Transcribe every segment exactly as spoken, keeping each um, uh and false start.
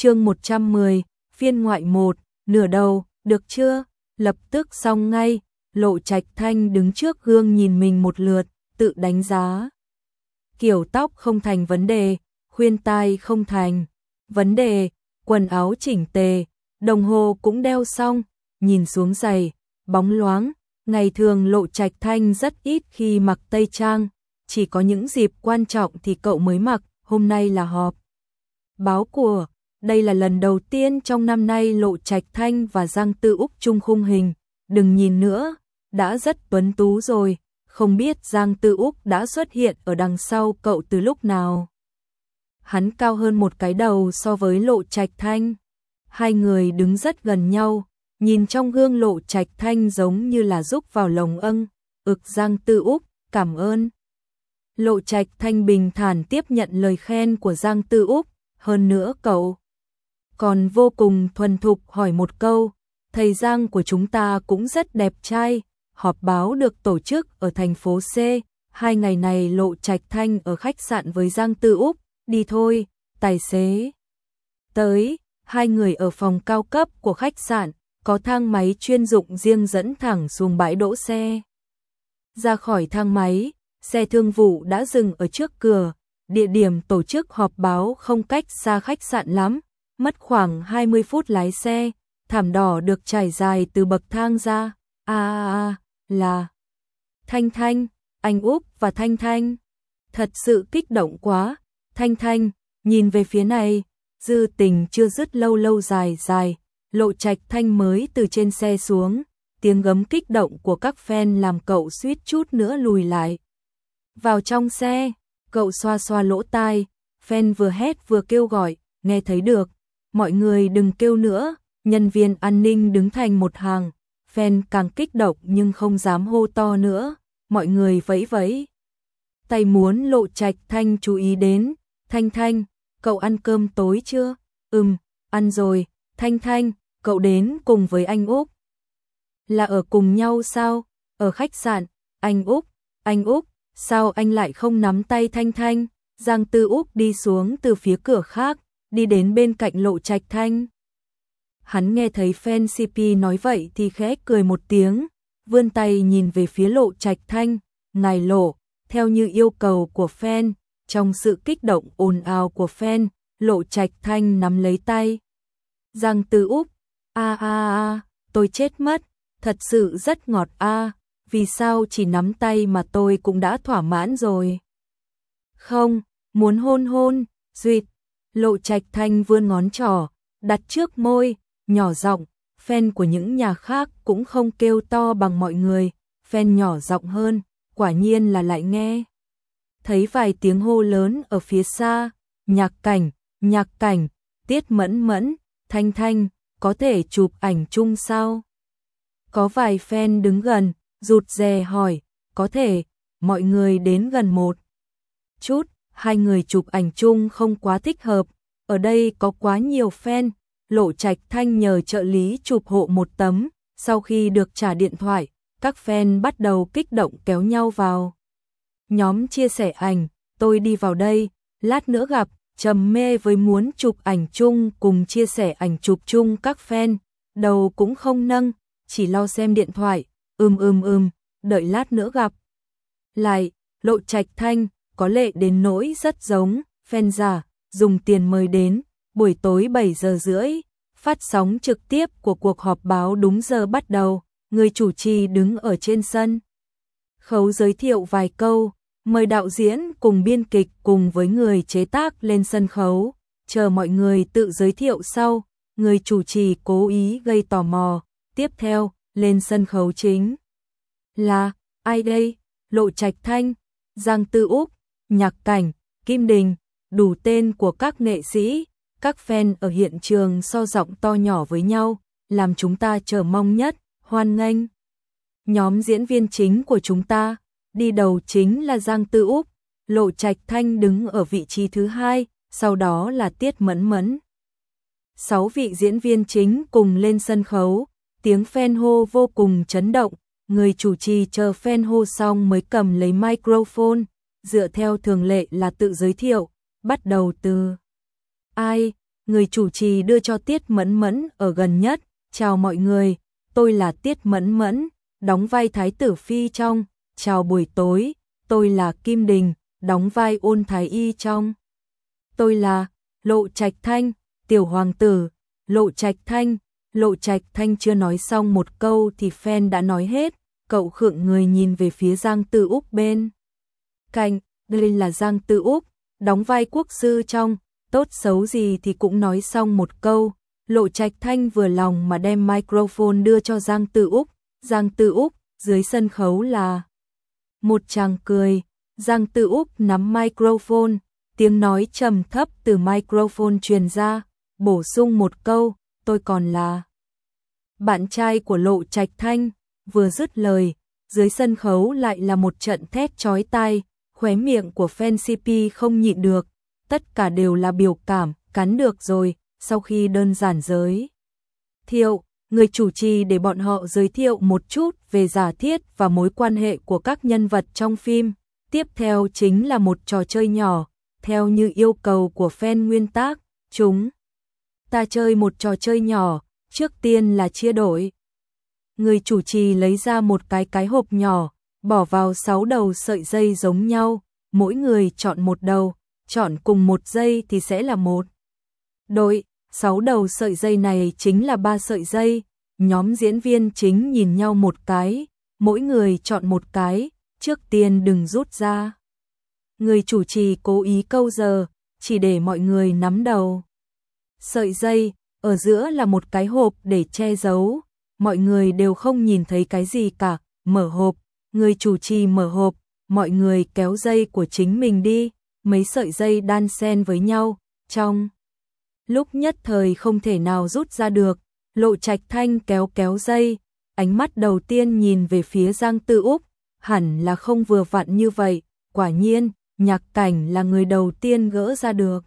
chương một trăm mười, phiên ngoại một, nửa đầu, được chưa? Lập tức xong ngay, Lộ Trạch Thanh đứng trước gương nhìn mình một lượt, tự đánh giá. Kiểu tóc không thành vấn đề, khuyên tai không thành vấn đề, quần áo chỉnh tề, đồng hồ cũng đeo xong, nhìn xuống giày, bóng loáng. Ngày thường Lộ Trạch Thanh rất ít khi mặc tây trang, chỉ có những dịp quan trọng thì cậu mới mặc, hôm nay là họp báo của, đây là lần đầu tiên trong năm nay Lộ Trạch Thanh và Giang Tư Úc chung khung hình, đừng nhìn nữa, đã rất tuấn tú rồi, không biết Giang Tư Úc đã xuất hiện ở đằng sau cậu từ lúc nào. Hắn cao hơn một cái đầu so với Lộ Trạch Thanh, hai người đứng rất gần nhau. Nhìn trong gương Lộ Trạch Thanh giống như là rúc vào lồng âng, ực Giang Tư Úc, cảm ơn. Lộ Trạch Thanh bình thản tiếp nhận lời khen của Giang Tư Úc, hơn nữa cậu còn vô cùng thuần thục hỏi một câu, thầy Giang của chúng ta cũng rất đẹp trai, họp báo được tổ chức ở thành phố C, hai ngày này Lộ Trạch Thanh ở khách sạn với Giang Tư Úc, đi thôi, tài xế. Tới, hai người ở phòng cao cấp của khách sạn, có thang máy chuyên dụng riêng dẫn thẳng xuống bãi đỗ xe. Ra khỏi thang máy, xe thương vụ đã dừng ở trước cửa, địa điểm tổ chức họp báo không cách xa khách sạn lắm, mất khoảng hai mươi phút lái xe, thảm đỏ được trải dài từ bậc thang ra, a a a, là Thanh Thanh, anh Úc và Thanh Thanh. Thật sự kích động quá, Thanh Thanh, nhìn về phía này, dư tình chưa dứt lâu lâu dài dài. Lộ Trạch Thanh mới từ trên xe xuống, tiếng gấm kích động của các fan làm cậu suýt chút nữa lùi lại. Vào trong xe, cậu xoa xoa lỗ tai, fan vừa hét vừa kêu gọi, nghe thấy được, mọi người đừng kêu nữa, nhân viên an ninh đứng thành một hàng, fan càng kích động nhưng không dám hô to nữa, mọi người vẫy vẫy tay muốn Lộ Trạch Thanh chú ý đến. Thanh Thanh, cậu ăn cơm tối chưa? Ừm, ăn rồi. Thanh Thanh, cậu đến cùng với anh Úc. Là ở cùng nhau sao? Ở khách sạn, anh Úc, anh Úc, sao anh lại không nắm tay Thanh Thanh? Giang Tư Úc đi xuống từ phía cửa khác, đi đến bên cạnh Lộ Trạch Thanh. Hắn nghe thấy fan xê pê nói vậy thì khẽ cười một tiếng, vươn tay nhìn về phía Lộ Trạch Thanh, ngài Lộ, theo như yêu cầu của fan, trong sự kích động ồn ào của fan, Lộ Trạch Thanh nắm lấy tay Giang Tư Úc, a a a, tôi chết mất, thật sự rất ngọt a, vì sao chỉ nắm tay mà tôi cũng đã thỏa mãn rồi. Không, muốn hôn hôn, duyệt. Lộ Trạch Thanh vươn ngón trỏ, đặt trước môi, nhỏ giọng, fan của những nhà khác cũng không kêu to bằng mọi người, fan nhỏ giọng hơn, quả nhiên là lại nghe. Thấy vài tiếng hô lớn ở phía xa, Nhạc Cảnh, Nhạc Cảnh, Tiết Mẫn Mẫn, Thanh Thanh, có thể chụp ảnh chung sao? Có vài fan đứng gần, rụt rè hỏi, có thể, mọi người đến gần một chút, hai người chụp ảnh chung không quá thích hợp, ở đây có quá nhiều fan, Lộ Trạch Thanh nhờ trợ lý chụp hộ một tấm, sau khi được trả điện thoại, các fan bắt đầu kích động kéo nhau vào. Nhóm chia sẻ ảnh, tôi đi vào đây, lát nữa gặp, trầm mê với muốn chụp ảnh chung cùng chia sẻ ảnh chụp chung các fan, đầu cũng không nâng, chỉ lo xem điện thoại, ừm ừm ừm, đợi lát nữa gặp. Lại, Lộ Trạch Thanh, có lệ đến nỗi rất giống, fan giả, dùng tiền mời đến, buổi tối bảy giờ rưỡi, phát sóng trực tiếp của cuộc họp báo đúng giờ bắt đầu, người chủ trì đứng ở trên sân khấu giới thiệu vài câu, mời đạo diễn cùng biên kịch cùng với người chế tác lên sân khấu, chờ mọi người tự giới thiệu sau, người chủ trì cố ý gây tò mò, tiếp theo, lên sân khấu chính. Là, ai đây? Lộ Trạch Thanh, Giang Tư Úc, Nhạc Cảnh, Kim Đình, đủ tên của các nghệ sĩ, các fan ở hiện trường so giọng to nhỏ với nhau, làm chúng ta chờ mong nhất, hoan nghênh. Nhóm diễn viên chính của chúng ta, đi đầu chính là Giang Tư Úc, Lộ Trạch Thanh đứng ở vị trí thứ hai, sau đó là Tiết Mẫn Mẫn. Sáu vị diễn viên chính cùng lên sân khấu, tiếng fan hô vô cùng chấn động, người chủ trì chờ fan hô xong mới cầm lấy microphone, dựa theo thường lệ là tự giới thiệu, bắt đầu từ ai, người chủ trì đưa cho Tiết Mẫn Mẫn ở gần nhất. Chào mọi người, tôi là Tiết Mẫn Mẫn, đóng vai Thái tử Phi trong Chào buổi tối, tôi là Kim Đình, đóng vai Ôn Thái Y trong Tôi là Lộ Trạch Thanh, tiểu hoàng tử. Lộ Trạch Thanh, Lộ Trạch Thanh chưa nói xong một câu thì fan đã nói hết. Cậu khựng người nhìn về phía Giang Tư Úc bên cạnh. Đây là Giang Tư Úc, đóng vai quốc sư trong Tốt xấu gì thì cũng nói xong một câu. Lộ Trạch Thanh vừa lòng mà đem microphone đưa cho Giang Tư Úc. Giang Tư Úc, dưới sân khấu là một tràng cười. Giang Tư Úc nắm microphone, tiếng nói trầm thấp từ microphone truyền ra, bổ sung một câu, tôi còn là bạn trai của Lộ Trạch Thanh. Vừa dứt lời, dưới sân khấu lại là một trận thét chói tai, khóe miệng của fan xê pê không nhịn được, tất cả đều là biểu cảm, cắn được rồi. Sau khi đơn giản giới thiệu, người chủ trì để bọn họ giới thiệu một chút về giả thiết và mối quan hệ của các nhân vật trong phim. Tiếp theo chính là một trò chơi nhỏ, theo như yêu cầu của fan nguyên tác, chúng ta chơi một trò chơi nhỏ, trước tiên là chia đổi. Người chủ trì lấy ra một cái cái hộp nhỏ, bỏ vào sáu đầu sợi dây giống nhau, mỗi người chọn một đầu, chọn cùng một dây thì sẽ là một đội. Sáu đầu sợi dây này chính là ba sợi dây. Nhóm diễn viên chính nhìn nhau một cái, mỗi người chọn một cái, trước tiên đừng rút ra. Người chủ trì cố ý câu giờ, chỉ để mọi người nắm đầu sợi dây, ở giữa là một cái hộp để che giấu, mọi người đều không nhìn thấy cái gì cả. Mở hộp, người chủ trì mở hộp, mọi người kéo dây của chính mình đi, mấy sợi dây đan xen với nhau, trong lúc nhất thời không thể nào rút ra được. Lộ Trạch Thanh kéo kéo dây, ánh mắt đầu tiên nhìn về phía Giang Tư Úc, hẳn là không vừa vặn như vậy, quả nhiên, Nhạc Cảnh là người đầu tiên gỡ ra được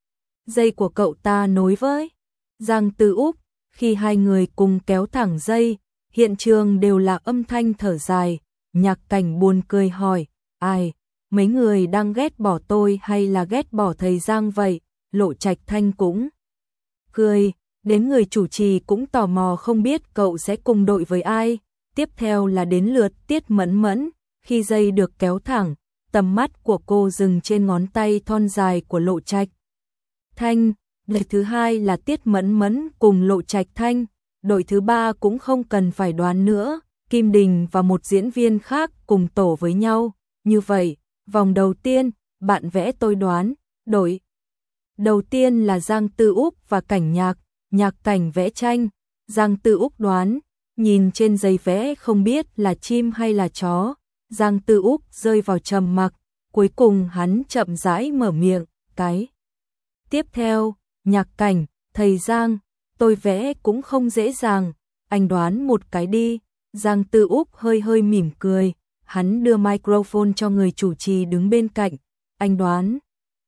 dây của cậu ta nối với Giang Tư Úc. Khi hai người cùng kéo thẳng dây, hiện trường đều là âm thanh thở dài. Nhạc Cảnh buồn cười hỏi, ai, mấy người đang ghét bỏ tôi hay là ghét bỏ thầy Giang vậy? Lộ Trạch Thanh cũng cười, đến người chủ trì cũng tò mò không biết cậu sẽ cùng đội với ai. Tiếp theo là đến lượt Tiết Mẫn Mẫn, khi dây được kéo thẳng, tầm mắt của cô dừng trên ngón tay thon dài của Lộ Trạch Thanh. Đội thứ hai là Tiết Mẫn Mẫn cùng Lộ Trạch Thanh, đội thứ ba cũng không cần phải đoán nữa, Kim Đình và một diễn viên khác cùng tổ với nhau. Như vậy, vòng đầu tiên, bạn vẽ tôi đoán, đội đầu tiên là Giang Tư Úc và Cảnh Nhạc, Nhạc Cảnh vẽ tranh, Giang Tư Úc đoán, nhìn trên giấy vẽ không biết là chim hay là chó. Giang Tư Úc rơi vào trầm mặc, cuối cùng hắn chậm rãi mở miệng, cái tiếp theo, Nhạc Cảnh, thầy Giang, tôi vẽ cũng không dễ dàng, anh đoán một cái đi. Giang Tư Úc hơi hơi mỉm cười, hắn đưa microphone cho người chủ trì đứng bên cạnh, anh đoán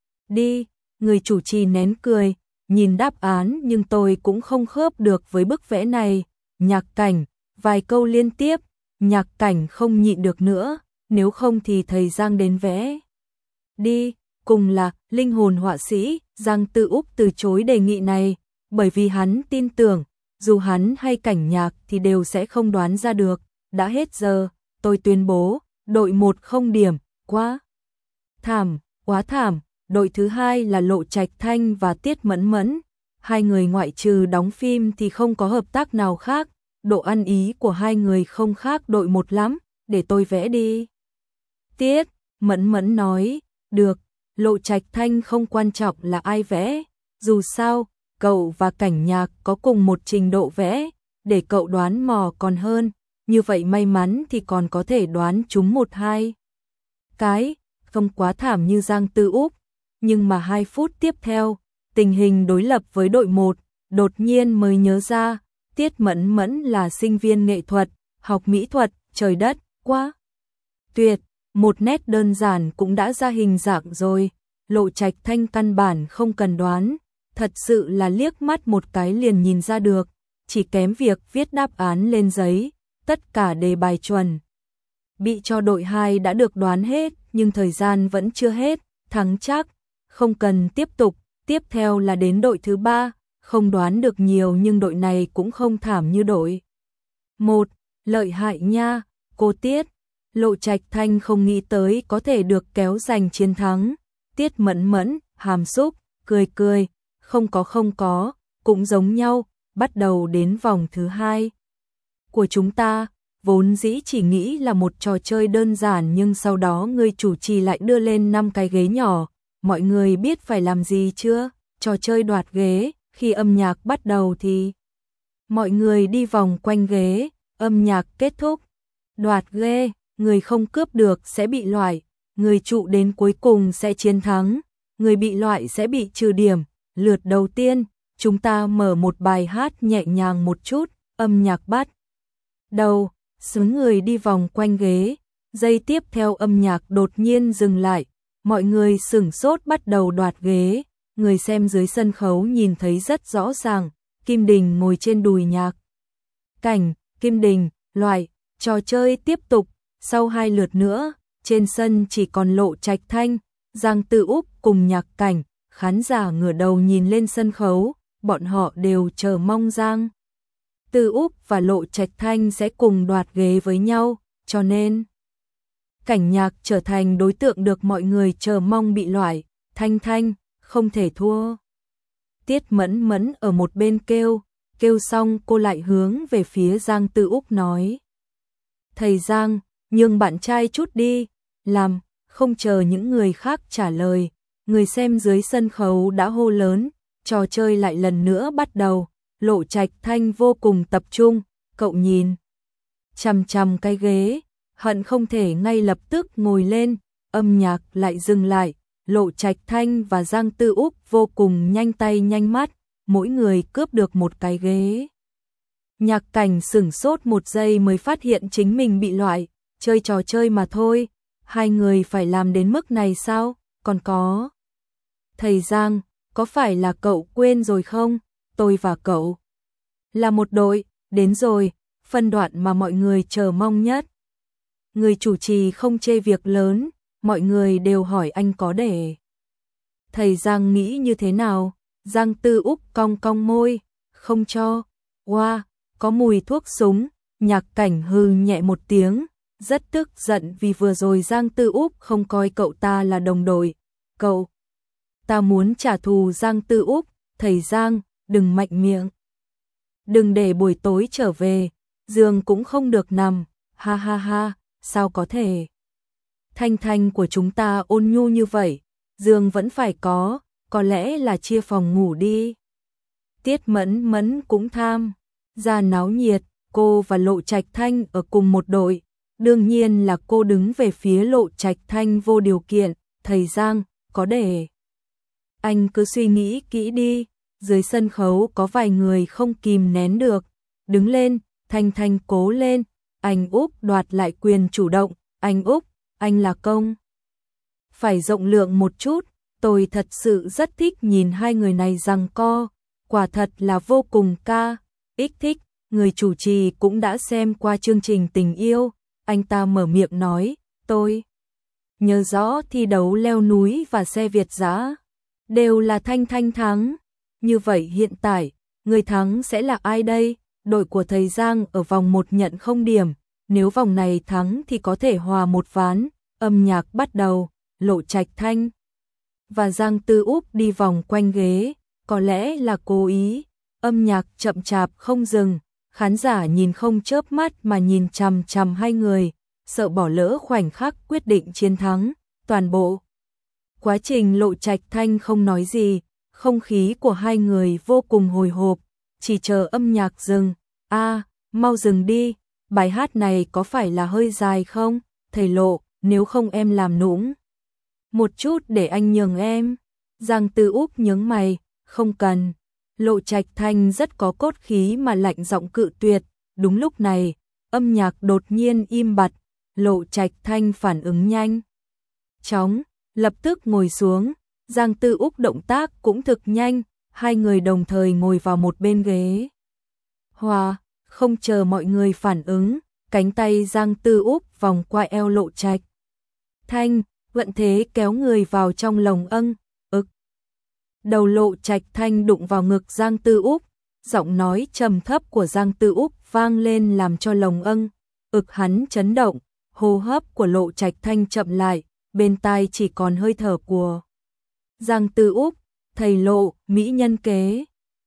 đi. Người chủ trì nén cười, nhìn đáp án nhưng tôi cũng không khớp được với bức vẽ này. Nhạc Cảnh, vài câu liên tiếp, Nhạc Cảnh không nhịn được nữa, nếu không thì thầy Giang đến vẽ đi. Cùng là linh hồn họa sĩ, Giang Tư Úc từ chối đề nghị này, bởi vì hắn tin tưởng, dù hắn hay Cảnh Nhạc thì đều sẽ không đoán ra được. Đã hết giờ, tôi tuyên bố, đội một không điểm, quá thảm, quá thảm. Đội thứ hai là Lộ Trạch Thanh và Tiết Mẫn Mẫn, hai người ngoại trừ đóng phim thì không có hợp tác nào khác, độ ăn ý của hai người không khác đội một lắm, để tôi vẽ đi. Tiết Mẫn Mẫn nói, được. Lộ Trạch Thanh không quan trọng là ai vẽ, dù sao, cậu và Cảnh Nhạc có cùng một trình độ vẽ, để cậu đoán mò còn hơn, như vậy may mắn thì còn có thể đoán chúng một hai cái, không quá thảm như Giang Tư Úc. Nhưng mà hai phút tiếp theo, tình hình đối lập với đội một, đột nhiên mới nhớ ra, Tiết Mẫn Mẫn là sinh viên nghệ thuật, học mỹ thuật, trời đất, quá tuyệt, một nét đơn giản cũng đã ra hình dạng rồi. Lộ Trạch Thanh căn bản không cần đoán, thật sự là liếc mắt một cái liền nhìn ra được, chỉ kém việc viết đáp án lên giấy, tất cả đề bài chuẩn bị cho đội hai đã được đoán hết, nhưng thời gian vẫn chưa hết, thắng chắc, không cần tiếp tục, Tiếp theo là đến đội thứ ba, không đoán được nhiều nhưng đội này cũng không thảm như đội một, lợi hại nha, cô Tiết. Lộ Trạch Thanh không nghĩ tới có thể được kéo giành chiến thắng. Tiết Mẫn Mẫn, hàm xúc, cười cười, không có không có, cũng giống nhau, bắt đầu đến vòng thứ hai. Của chúng ta, vốn dĩ chỉ nghĩ là một trò chơi đơn giản nhưng sau đó người chủ trì lại đưa lên năm cái ghế nhỏ. Mọi người biết phải làm gì chưa? Trò chơi đoạt ghế, khi âm nhạc bắt đầu thì mọi người đi vòng quanh ghế, âm nhạc kết thúc. Đoạt ghế, người không cướp được sẽ bị loại, người trụ đến cuối cùng sẽ chiến thắng, người bị loại sẽ bị trừ điểm. Lượt đầu tiên, chúng ta mở một bài hát nhẹ nhàng một chút, âm nhạc bắt đầu, số người đi vòng quanh ghế, giây tiếp theo âm nhạc đột nhiên dừng lại, mọi người sửng sốt bắt đầu đoạt ghế, người xem dưới sân khấu nhìn thấy rất rõ ràng, Kim Đình ngồi trên đùi Nhạc Cảnh, Kim Đình, loại, trò chơi tiếp tục, sau hai lượt nữa, trên sân chỉ còn Lộ Trạch Thanh, Giang Tư Úc cùng Nhạc Cảnh, khán giả ngửa đầu nhìn lên sân khấu, bọn họ đều chờ mong Giang Tư Úc và Lộ Trạch Thanh sẽ cùng đoạt ghế với nhau, cho nên Cảnh Nhạc trở thành đối tượng được mọi người chờ mong bị loại. Thanh Thanh, không thể thua. Tiết Mẫn Mẫn ở một bên kêu, kêu xong cô lại hướng về phía Giang Tư Úc nói. Thầy Giang, nhường bạn trai chút đi, làm, không chờ những người khác trả lời, người xem dưới sân khấu đã hô lớn, trò chơi lại lần nữa bắt đầu. Lộ Trạch Thanh vô cùng tập trung, cậu nhìn chằm chằm cái ghế, hận không thể ngay lập tức ngồi lên, âm nhạc lại dừng lại, Lộ Trạch Thanh và Giang Tư Úc vô cùng nhanh tay nhanh mắt, mỗi người cướp được một cái ghế. Nhạc Cảnh sửng sốt một giây mới phát hiện chính mình bị loại, chơi trò chơi mà thôi, hai người phải làm đến mức này sao, còn có. Thầy Giang, có phải là cậu quên rồi không, tôi và cậu là một đội, đến rồi, phân đoạn mà mọi người chờ mong nhất. Người chủ trì không chê việc lớn, mọi người đều hỏi anh có để. Thầy Giang nghĩ như thế nào? Giang Tư Úc cong cong môi, không cho. Wow, có mùi thuốc súng. Nhạc Cảnh hừ nhẹ một tiếng, rất tức giận vì vừa rồi Giang Tư Úc không coi cậu ta là đồng đội. Cậu ta muốn trả thù Giang Tư Úc, thầy Giang, đừng mạnh miệng. Đừng để buổi tối trở về, giường cũng không được nằm, ha ha ha, sao có thể. Thanh Thanh của chúng ta ôn nhu như vậy, giường vẫn phải có, có lẽ là chia phòng ngủ đi. Tiết Mẫn Mẫn cũng tham gia náo nhiệt, cô và Lộ Trạch Thanh ở cùng một đội, đương nhiên là cô đứng về phía Lộ Trạch Thanh vô điều kiện, thầy Giang, có để. Anh cứ suy nghĩ kỹ đi, dưới sân khấu có vài người không kìm nén được, đứng lên, Thanh Thanh cố lên, anh Úc đoạt lại quyền chủ động, anh Úc, anh là công. Phải rộng lượng một chút, tôi thật sự rất thích nhìn hai người này giằng co, quả thật là vô cùng ca, ích thích, người chủ trì cũng đã xem qua chương trình tình yêu, anh ta mở miệng nói, tôi nhớ rõ thi đấu leo núi và xe Việt dã đều là Thanh Thanh thắng. Như vậy hiện tại, người thắng sẽ là ai đây? Đội của thầy Giang ở vòng một nhận không điểm, nếu vòng này thắng thì có thể hòa một ván. Âm nhạc bắt đầu, Lộ Trạch Thanh và Giang Tư Úc đi vòng quanh ghế, có lẽ là cố ý. Âm nhạc chậm chạp không dừng, khán giả nhìn không chớp mắt mà nhìn chằm chằm hai người, sợ bỏ lỡ khoảnh khắc quyết định chiến thắng. Toàn bộ quá trình Lộ Trạch Thanh không nói gì, không khí của hai người vô cùng hồi hộp, chỉ chờ âm nhạc dừng. A, mau dừng đi, bài hát này có phải là hơi dài không? Thầy Lộ, nếu không em làm nũng một chút để anh nhường em. Giang Tư Úc nhướng mày, không cần. Lộ Trạch Thanh rất có cốt khí mà lạnh giọng cự tuyệt. Đúng lúc này, âm nhạc đột nhiên im bặt, Lộ Trạch Thanh phản ứng nhanh chóng, lập tức ngồi xuống. Giang Tư Úc động tác cũng thực nhanh, hai người đồng thời ngồi vào một bên ghế. Hòa, không chờ mọi người phản ứng, cánh tay Giang Tư Úc vòng qua eo Lộ Trạch Thanh, vận thế kéo người vào trong lồng âng, ực. đầu Lộ Trạch Thanh đụng vào ngực Giang Tư Úc, giọng nói trầm thấp của Giang Tư Úc vang lên làm cho lồng âng, ực hắn chấn động, hô hấp của Lộ Trạch Thanh chậm lại, bên tai chỉ còn hơi thở của Giang Tư Úc, thầy Lộ, mỹ nhân kế.